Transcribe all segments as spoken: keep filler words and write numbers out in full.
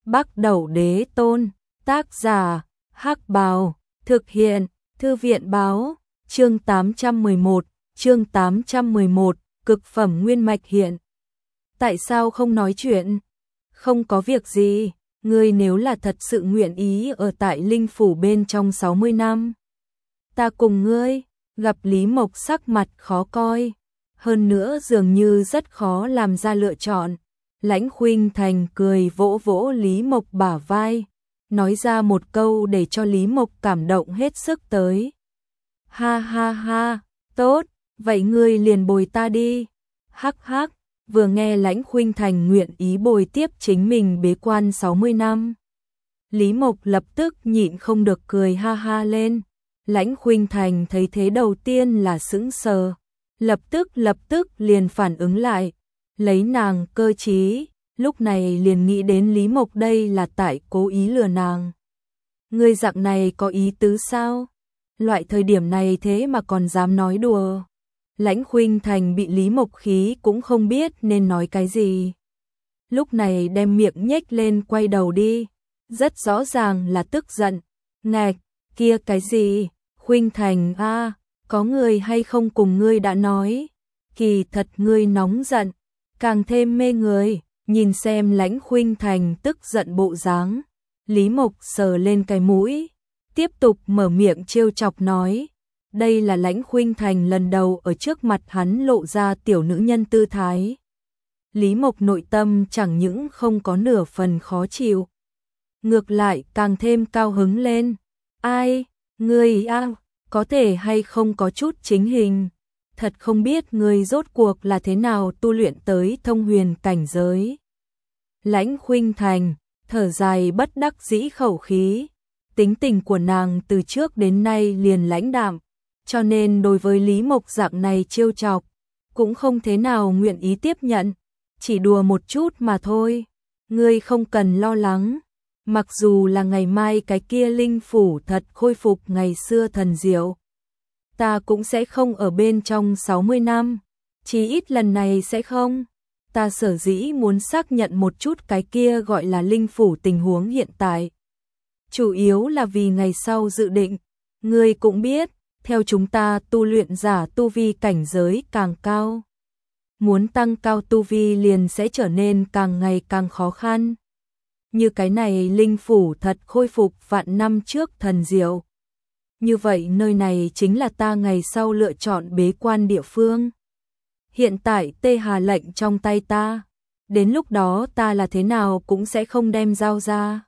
Bắc Đẩu Đế Tôn, tác giả, Hắc Bào, thực hiện, Thư viện Báo, chương tám trăm mười một, chương tám trăm mười một, cực phẩm nguyên mạch hiện. Tại sao không nói chuyện? Không có việc gì, ngươi nếu là thật sự nguyện ý ở tại Linh Phủ bên trong sáu mươi năm. Ta cùng ngươi, gặp Lý Mộc sắc mặt khó coi, hơn nữa dường như rất khó làm ra lựa chọn. Lãnh Khuynh Thành cười vỗ vỗ Lý Mộc bả vai, nói ra một câu để cho Lý Mộc cảm động hết sức tới. Ha ha ha, tốt, vậy ngươi liền bồi ta đi. Hắc hắc, vừa nghe Lãnh Khuynh Thành nguyện ý bồi tiếp chính mình bế quan sáu mươi năm. Lý Mộc lập tức nhịn không được cười ha ha lên. Lãnh Khuynh Thành thấy thế đầu tiên là sững sờ, lập tức lập tức liền phản ứng lại. Lấy nàng cơ trí, lúc này liền nghĩ đến Lý Mộc đây là tại cố ý lừa nàng. Ngươi dạng này có ý tứ sao? Loại thời điểm này thế mà còn dám nói đùa. Lãnh Khuynh Thành bị Lý Mộc khí cũng không biết nên nói cái gì. Lúc này đem miệng nhếch lên quay đầu đi, rất rõ ràng là tức giận. Ngạch, kia cái gì? Khuynh Thành a, có người hay không cùng ngươi đã nói? Kỳ thật ngươi nóng giận, càng thêm mê người. Nhìn xem Lãnh Khuynh Thành tức giận bộ dáng, Lý Mộc sờ lên cái mũi, tiếp tục mở miệng trêu chọc nói. Đây là Lãnh Khuynh Thành lần đầu ở trước mặt hắn lộ ra tiểu nữ nhân tư thái. Lý Mộc nội tâm chẳng những không có nửa phần khó chịu, ngược lại càng thêm cao hứng lên. Ai, ngươi a, có thể hay không có chút chính hình? Thật không biết ngươi rốt cuộc là thế nào tu luyện tới thông huyền cảnh giới. Lãnh Khuynh Thành thở dài bất đắc dĩ khẩu khí. Tính tình của nàng từ trước đến nay liền lãnh đạm, cho nên đối với Lý Mộc dạng này trêu chọc cũng không thế nào nguyện ý tiếp nhận. Chỉ đùa một chút mà thôi, ngươi không cần lo lắng. Mặc dù là ngày mai cái kia Linh Phủ thật khôi phục ngày xưa thần diệu, ta cũng sẽ không ở bên trong sáu mươi năm, chí ít lần này sẽ không. Ta sở dĩ muốn xác nhận một chút cái kia gọi là Linh Phủ tình huống hiện tại, chủ yếu là vì ngày sau dự định. Ngươi cũng biết, theo chúng ta tu luyện giả tu vi cảnh giới càng cao, muốn tăng cao tu vi liền sẽ trở nên càng ngày càng khó khăn. Như cái này Linh Phủ thật khôi phục vạn năm trước thần diệu, như vậy nơi này chính là ta ngày sau lựa chọn bế quan địa phương. Hiện tại Tê Hà lệnh trong tay ta, đến lúc đó ta là thế nào cũng sẽ không đem giao ra.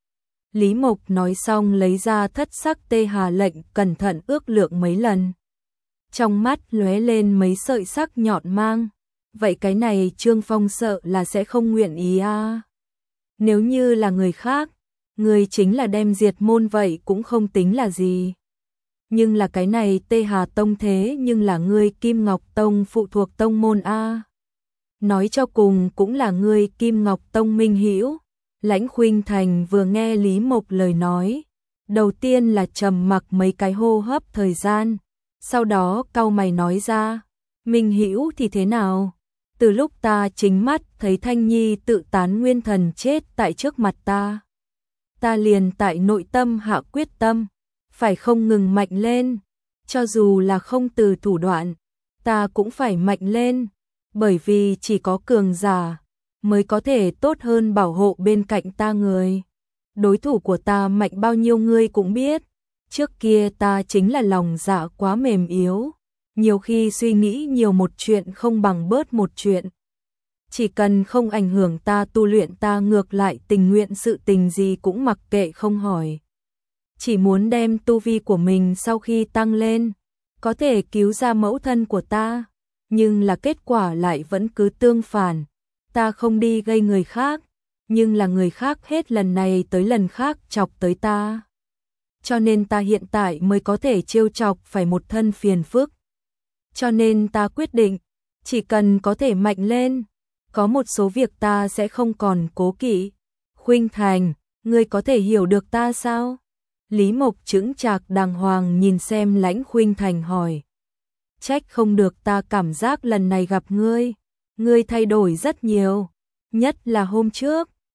Lý Mộc nói xong lấy ra thất sắc Tê Hà lệnh cẩn thận ước lượng mấy lần. Trong mắt lóe lên mấy sợi sắc nhọn mang. Vậy cái này Trương Phong sợ là sẽ không nguyện ý à. Nếu như là người khác, người chính là đem diệt môn vậy cũng không tính là gì. Nhưng là cái này Tê Hà Tông thế nhưng là ngươi Kim Ngọc Tông phụ thuộc tông môn a. Nói cho cùng cũng là ngươi Kim Ngọc Tông minh hữu. Lãnh Khuynh Thành vừa nghe Lý Mộc lời nói, đầu tiên là trầm mặc mấy cái hô hấp thời gian, sau đó cau mày nói ra, minh hữu thì thế nào? Từ lúc ta chính mắt thấy Thanh Nhi tự tán nguyên thần chết tại trước mặt ta, ta liền tại nội tâm hạ quyết tâm, phải không ngừng mạnh lên, cho dù là không từ thủ đoạn, ta cũng phải mạnh lên, bởi vì chỉ có cường giả mới có thể tốt hơn bảo hộ bên cạnh ta người. Đối thủ của ta mạnh bao nhiêu ngươi cũng biết, trước kia ta chính là lòng dạ quá mềm yếu, nhiều khi suy nghĩ nhiều một chuyện không bằng bớt một chuyện. Chỉ cần không ảnh hưởng ta tu luyện ta ngược lại tình nguyện sự tình gì cũng mặc kệ không hỏi. Chỉ muốn đem tu vi của mình sau khi tăng lên, có thể cứu ra mẫu thân của ta, nhưng là kết quả lại vẫn cứ tương phản. Ta không đi gây người khác, nhưng là người khác hết lần này tới lần khác chọc tới ta. Cho nên ta hiện tại mới có thể trêu chọc phải một thân phiền phức. Cho nên ta quyết định, chỉ cần có thể mạnh lên, có một số việc ta sẽ không còn cố kỵ. Khuynh Thành, ngươi có thể hiểu được ta sao? Lý Mộc chững chạc đàng hoàng nhìn xem Lãnh Khuynh Thành hỏi. Trách không được ta cảm giác lần này gặp ngươi, ngươi thay đổi rất nhiều, nhất là hôm trước,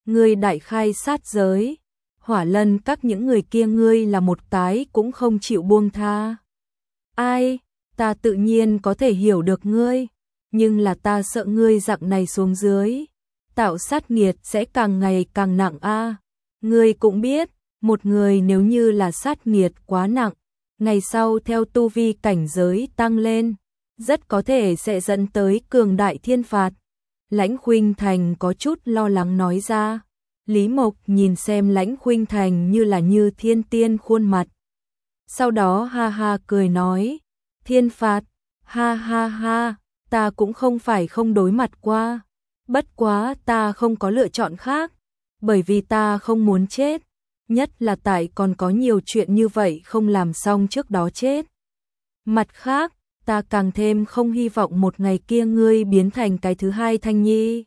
ngươi đại khai sát giới, Hỏa Lân các những người kia ngươi là một cái cũng không chịu buông tha. Ai, ta tự nhiên có thể hiểu được ngươi, nhưng là ta sợ ngươi dạng này xuống dưới, tạo sát nghiệt sẽ càng ngày càng nặng a. Ngươi cũng biết, một người nếu như là sát nghiệt quá nặng, ngày sau theo tu vi cảnh giới tăng lên, rất có thể sẽ dẫn tới cường đại thiên phạt. Lãnh Khuynh Thành có chút lo lắng nói ra. Lý Mộc nhìn xem Lãnh Khuynh Thành như là như thiên tiên khuôn mặt. Sau đó ha ha cười nói, thiên phạt, ha ha ha, ta cũng không phải không đối mặt qua. Bất quá ta không có lựa chọn khác, bởi vì ta không muốn chết, nhất là tại còn có nhiều chuyện như vậy không làm xong trước đó chết. Mặt khác, ta càng thêm không hy vọng một ngày kia ngươi biến thành cái thứ hai Thanh Nhi.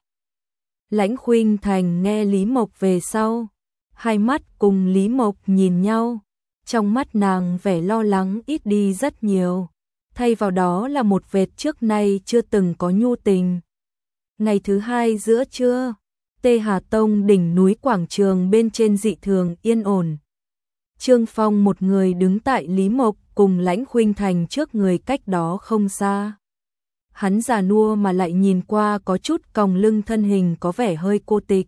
Lãnh Khuynh Thành nghe Lý Mộc về sau, hai mắt cùng Lý Mộc nhìn nhau, trong mắt nàng vẻ lo lắng ít đi rất nhiều, thay vào đó là một vệt trước nay chưa từng có nhu tình. Ngày thứ hai giữa trưa, Tê Hà Tông đỉnh núi quảng trường bên trên dị thường yên ổn. Trương Phong một người đứng tại Lý Mộc cùng Lãnh Khuynh Thành trước người cách đó không xa. Hắn già nua mà lại nhìn qua có chút còng lưng, thân hình có vẻ hơi cô tịch.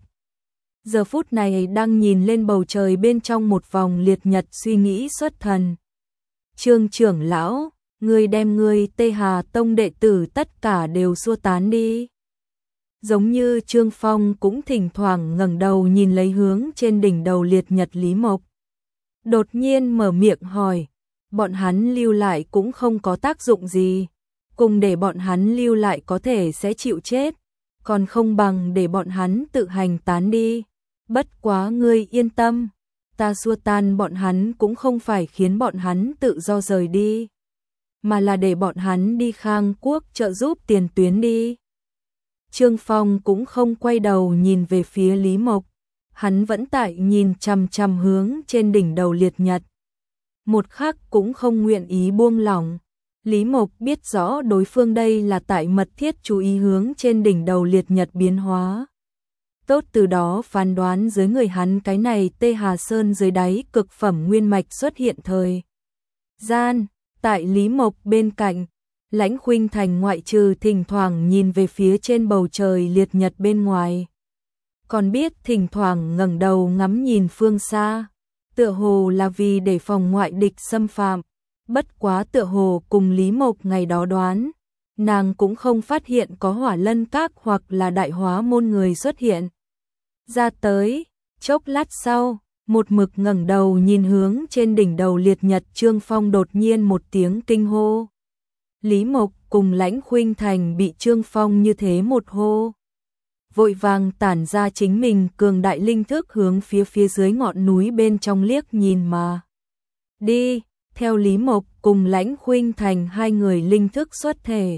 Giờ phút này đang nhìn lên bầu trời bên trong một vòng liệt nhật suy nghĩ xuất thần. Trương trưởng lão, ngươi đem ngươi Tê Hà Tông đệ tử tất cả đều xua tán đi. Giống như Trương Phong cũng thỉnh thoảng ngẩng đầu nhìn lấy hướng trên đỉnh đầu liệt nhật Lý Mộc. Đột nhiên mở miệng hỏi, bọn hắn lưu lại cũng không có tác dụng gì, cùng để bọn hắn lưu lại có thể sẽ chịu chết, còn không bằng để bọn hắn tự hành tán đi. Bất quá ngươi yên tâm, ta xua tan bọn hắn cũng không phải khiến bọn hắn tự do rời đi, mà là để bọn hắn đi Khang Quốc trợ giúp tiền tuyến đi. Trương Phong cũng không quay đầu nhìn về phía Lý Mộc, hắn vẫn tại nhìn chằm chằm hướng trên đỉnh đầu liệt nhật. Một khắc cũng không nguyện ý buông lỏng. Lý Mộc biết rõ đối phương đây là tại mật thiết chú ý hướng trên đỉnh đầu liệt nhật biến hóa. Tốt từ đó phán đoán dưới người hắn cái này Tê Hà Sơn dưới đáy cực phẩm nguyên mạch xuất hiện thời gian. Tại Lý Mộc bên cạnh, Lãnh Khuynh Thành ngoại trừ thỉnh thoảng nhìn về phía trên bầu trời liệt nhật bên ngoài, còn biết thỉnh thoảng ngẩng đầu ngắm nhìn phương xa, tựa hồ là vì để phòng ngoại địch xâm phạm. Bất quá tựa hồ cùng Lý Mộc ngày đó đoán, nàng cũng không phát hiện có Hỏa Lân Các hoặc là Đại Hóa môn người xuất hiện ra tới. Chốc lát sau, một mực ngẩng đầu nhìn hướng trên đỉnh đầu liệt nhật Trương Phong đột nhiên một tiếng kinh hô. Lý Mộc cùng Lãnh Khuynh Thành bị Trương Phong như thế một hô, vội vàng tản ra chính mình cường đại linh thức hướng phía phía dưới ngọn núi bên trong liếc nhìn mà đi. Theo Lý Mộc cùng Lãnh Khuynh Thành hai người linh thức xuất thể.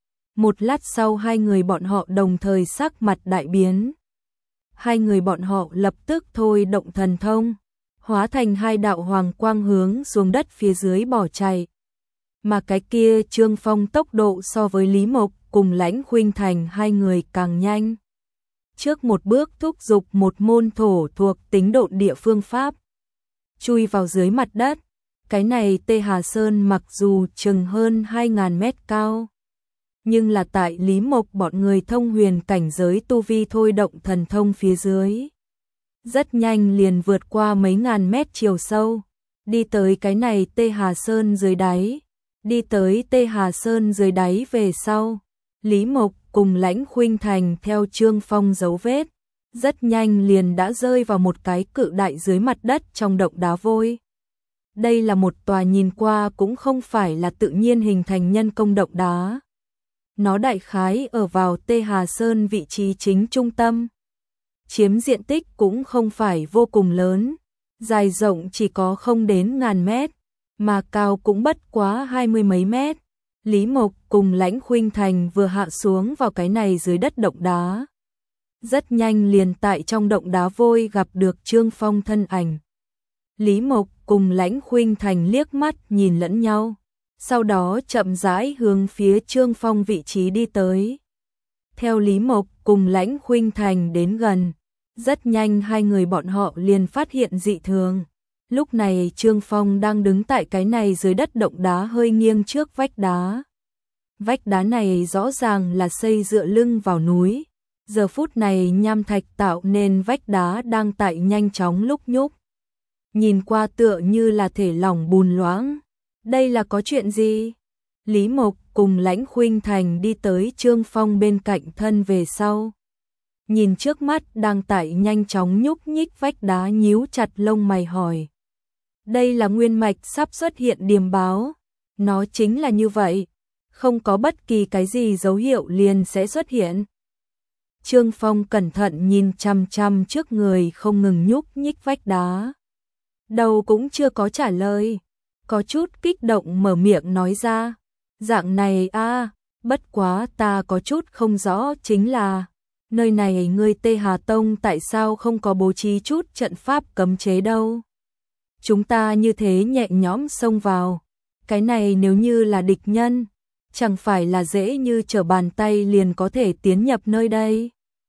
Một lát sau hai người bọn họ đồng thời sắc mặt đại biến. Hai người bọn họ lập tức thôi động thần thông, hóa thành hai đạo hoàng quang hướng xuống đất phía dưới bỏ chạy. Mà cái kia Trương Phong tốc độ so với Lý Mộc cùng Lãnh Khuynh Thành hai người càng nhanh. Trước một bước thúc giục một môn thổ thuộc tính độn địa phương pháp, chui vào dưới mặt đất. Cái này Tê Hà Sơn mặc dù chừng hơn hai ngàn mét cao, nhưng là tại Lý Mộc bọn người thông huyền cảnh giới tu vi thôi động thần thông phía dưới, rất nhanh liền vượt qua mấy ngàn mét chiều sâu, đi tới cái này Tê Hà Sơn dưới đáy. Đi tới Tê Hà Sơn dưới đáy về sau, Lý Mộc cùng Lãnh Khuynh Thành theo Trương Phong dấu vết, rất nhanh liền đã rơi vào một cái cự đại dưới mặt đất trong động đá vôi. Đây là một tòa nhìn qua cũng không phải là tự nhiên hình thành nhân công động đá. Nó đại khái ở vào Tê Hà Sơn vị trí chính trung tâm. Chiếm diện tích cũng không phải vô cùng lớn, dài rộng chỉ có không đến ngàn mét, mà cao cũng bất quá hai mươi mấy mét. Lý Mộc cùng Lãnh Khuynh Thành vừa hạ xuống vào cái này dưới đất động đá. Rất nhanh liền tại trong động đá vôi gặp được Trương Phong thân ảnh. Lý Mộc cùng Lãnh Khuynh Thành liếc mắt nhìn lẫn nhau, sau đó chậm rãi hướng phía Trương Phong vị trí đi tới. Theo Lý Mộc cùng Lãnh Khuynh Thành đến gần, Rất nhanh hai người bọn họ liền phát hiện dị thường. Lúc này Trương Phong đang đứng tại cái này dưới đất động đá hơi nghiêng trước vách đá. Vách đá này rõ ràng là xây dựa lưng vào núi. Giờ phút này nham thạch tạo nên vách đá đang tại nhanh chóng lúc nhúc. Nhìn qua tựa như là thể lỏng bùn loãng. Đây là có chuyện gì? Lý Mộc cùng Lãnh Khuynh Thành đi tới Trương Phong bên cạnh thân về sau. Nhìn trước mắt đang tại nhanh chóng nhúc nhích vách đá, nhíu chặt lông mày hỏi. Đây là nguyên mạch sắp xuất hiện điềm báo. Nó chính là như vậy. Không có bất kỳ cái gì dấu hiệu liền sẽ xuất hiện. Trương Phong cẩn thận nhìn chăm chăm trước người không ngừng nhúc nhích vách đá. Đầu cũng chưa có trả lời. Có chút kích động mở miệng nói ra. Dạng này a, bất quá ta có chút không rõ chính là nơi này ngươi Tê Hà Tông tại sao không có bố trí chút trận pháp cấm chế đâu. Chúng ta như thế nhẹ nhõm xông vào. Cái này nếu như là địch nhân, chẳng phải là dễ như trở bàn tay liền có thể tiến nhập nơi đây.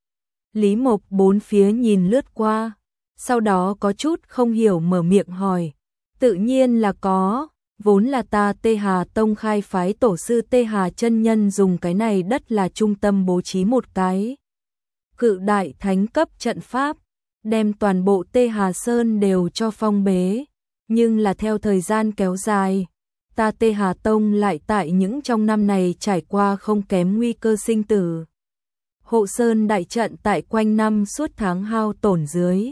Lý Mộc bốn phía nhìn lướt qua, sau đó có chút không hiểu mở miệng hỏi. Tự nhiên là có, vốn là ta Tê Hà Tông khai phái tổ sư Tê Hà chân nhân dùng cái này đất là trung tâm bố trí một cái cự đại thánh cấp trận pháp, đem toàn bộ Tê Hà Sơn đều cho phong bế. Nhưng là theo thời gian kéo dài, ta Tê Hà Tông lại tại những trong năm này trải qua không kém nguy cơ sinh tử. Hộ Sơn đại trận tại quanh năm suốt tháng hao tổn dưới,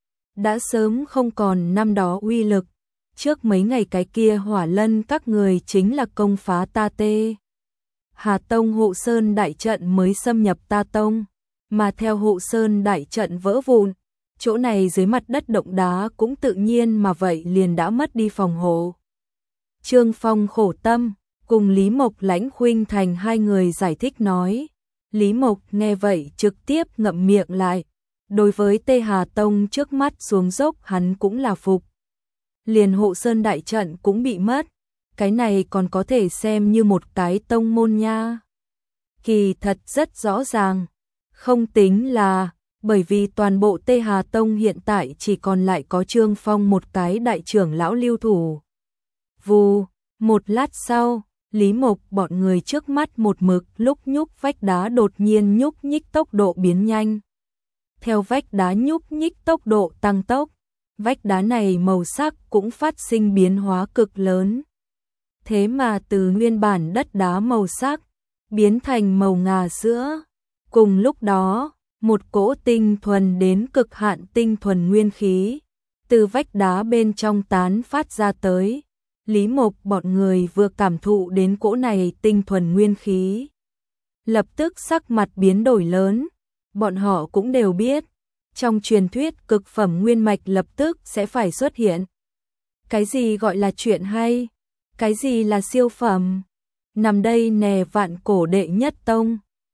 đã sớm không còn năm đó uy lực. Trước mấy ngày cái kia Hỏa Lân các người chính là công phá ta Tê Hà Tông Hộ Sơn đại trận mới xâm nhập ta Tông, mà theo Hộ Sơn đại trận vỡ vụn, chỗ này dưới mặt đất động đá cũng tự nhiên mà vậy liền đã mất đi phòng hộ. Trương Phong khổ tâm, cùng Lý Mộc Lãnh Khuynh Thành hai người giải thích nói. Lý Mộc nghe vậy trực tiếp ngậm miệng lại. Đối với Tê Hà Tông trước mắt xuống dốc hắn cũng là phục. Liền Hộ Sơn đại trận cũng bị mất. Cái này còn có thể xem như một cái tông môn nha. Kỳ thật rất rõ ràng. Không tính là, bởi vì toàn bộ Tê Hà Tông hiện tại chỉ còn lại có Trương Phong một cái đại trưởng lão lưu thủ. Vù, một lát sau, Lý Mộc bọn người trước mắt một mực lúc nhúc vách đá đột nhiên nhúc nhích tốc độ biến nhanh. Theo vách đá nhúc nhích tốc độ tăng tốc, vách đá này màu sắc cũng phát sinh biến hóa cực lớn. Thế mà từ nguyên bản đất đá màu sắc, biến thành màu ngà sữa. Cùng lúc đó, một cỗ tinh thuần đến cực hạn tinh thuần nguyên khí, từ vách đá bên trong tán phát ra tới. Lý Mộc bọn người vừa cảm thụ đến cỗ này tinh thuần nguyên khí, lập tức sắc mặt biến đổi lớn. Bọn họ cũng đều biết, trong truyền thuyết cực phẩm nguyên mạch lập tức sẽ phải xuất hiện. Cái gì gọi là chuyện hay? Cái gì là siêu phẩm? Nằm đây nè vạn cổ đệ nhất tông,